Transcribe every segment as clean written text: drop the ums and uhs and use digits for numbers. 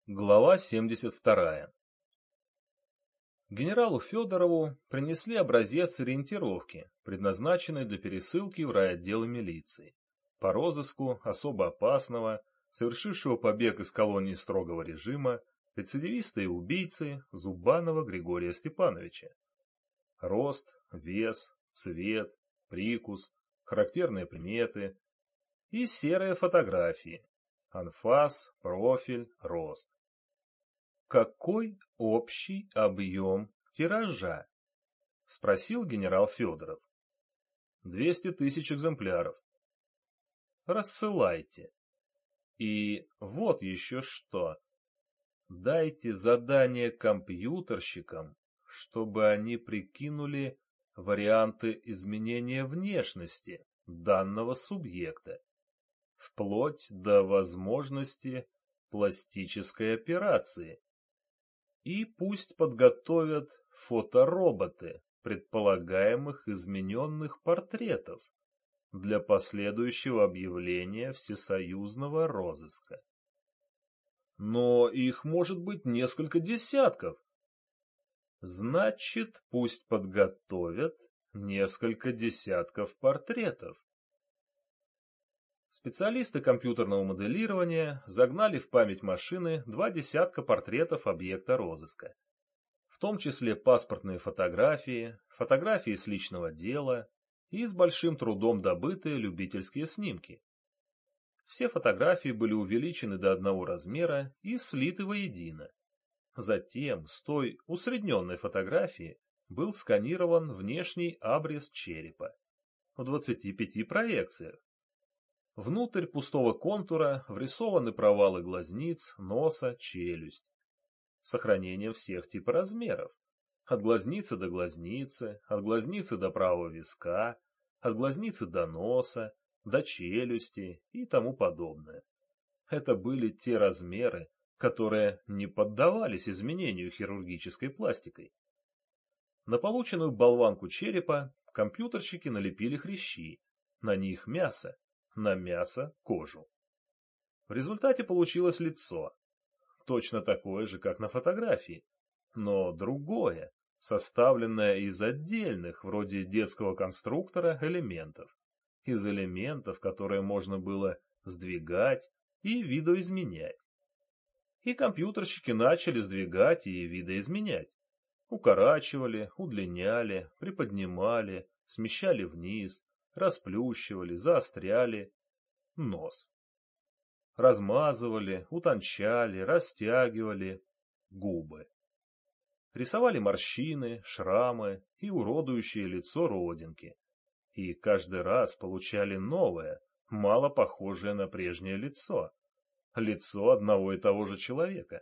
Глава 72. Генералу Федорову принесли образец ориентировки, предназначенный для пересылки в райотделы милиции, по розыску особо опасного, совершившего побег из колонии строгого режима, рецидивиста и убийцы Зубанова Григория Степановича. Рост, вес, цвет, прикус, характерные приметы и серые фотографии. Анфас, профиль, рост. «Какой общий объем тиража?» — спросил генерал Федоров. 200 тысяч экземпляров. Рассылайте. И вот еще что. Дайте задание компьютерщикам, чтобы они прикинули варианты изменения внешности данного субъекта, вплоть до возможности пластической операции. И пусть подготовят фотороботы предполагаемых измененных портретов для последующего объявления всесоюзного розыска. Но их может быть несколько десятков. Значит, пусть подготовят несколько десятков портретов. Специалисты компьютерного моделирования загнали в память машины 2 десятка портретов объекта розыска, в том числе паспортные фотографии, фотографии с личного дела и с большим трудом добытые любительские снимки. Все фотографии были увеличены до одного размера и слиты воедино. Затем с той усредненной фотографии был сканирован внешний абрис черепа в 25 проекциях. Внутрь пустого контура врисованы провалы глазниц, носа, челюсть. С сохранением всех типоразмеров. От глазницы до глазницы, от глазницы до правого виска, от глазницы до носа, до челюсти и тому подобное. Это были те размеры, которые не поддавались изменению хирургической пластикой. На полученную болванку черепа компьютерщики налепили хрящи, на них мясо, на мясо кожу. В результате получилось лицо, точно такое же, как на фотографии, но другое, составленное из отдельных, вроде детского конструктора, элементов, из элементов, которые можно было сдвигать и видоизменять. И компьютерщики начали сдвигать и видоизменять. Укорачивали, удлиняли, приподнимали, смещали вниз, расплющивали, заостряли нос. Размазывали, утончали, растягивали губы. Рисовали морщины, шрамы и уродующие лицо родинки. И каждый раз получали новое, мало похожее на прежнее лицо. Лицо одного и того же человека.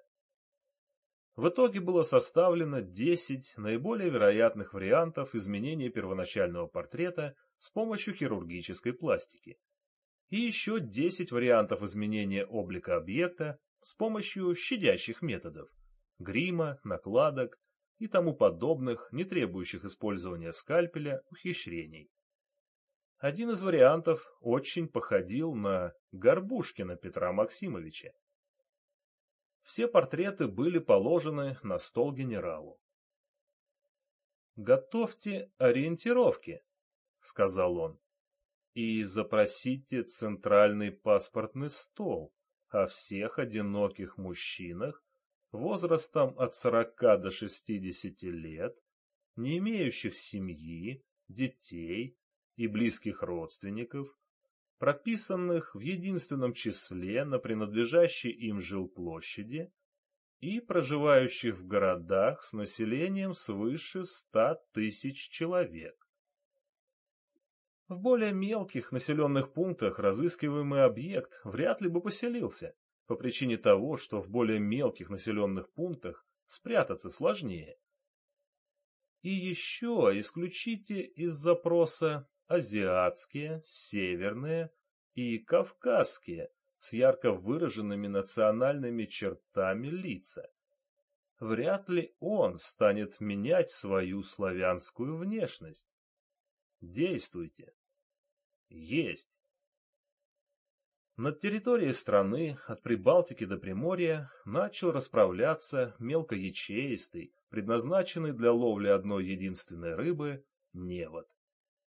В итоге было составлено 10 наиболее вероятных вариантов изменения первоначального портрета с помощью хирургической пластики. И еще 10 вариантов изменения облика объекта с помощью щадящих методов, грима, накладок и тому подобных, не требующих использования скальпеля, ухищрений. Один из вариантов очень походил на Горбушкина Петра Максимовича. Все портреты были положены на стол генералу. «Готовьте ориентировки», — сказал он, — «и запросите центральный паспортный стол о всех одиноких мужчинах возрастом от 40 до 60 лет, не имеющих семьи, детей и близких родственников, прописанных в единственном числе на принадлежащей им жилплощади и проживающих в городах с населением свыше 100 тысяч человек. В более мелких населенных пунктах разыскиваемый объект вряд ли бы поселился, по причине того, что в более мелких населенных пунктах спрятаться сложнее. И еще исключите из запроса азиатские, северные и кавказские с ярко выраженными национальными чертами лица. Вряд ли он станет менять свою славянскую внешность. Действуйте. Есть. Над территорией страны, от Прибалтики до Приморья, начал расправляться мелкоячеистый, предназначенный для ловли одной единственной рыбы, невод.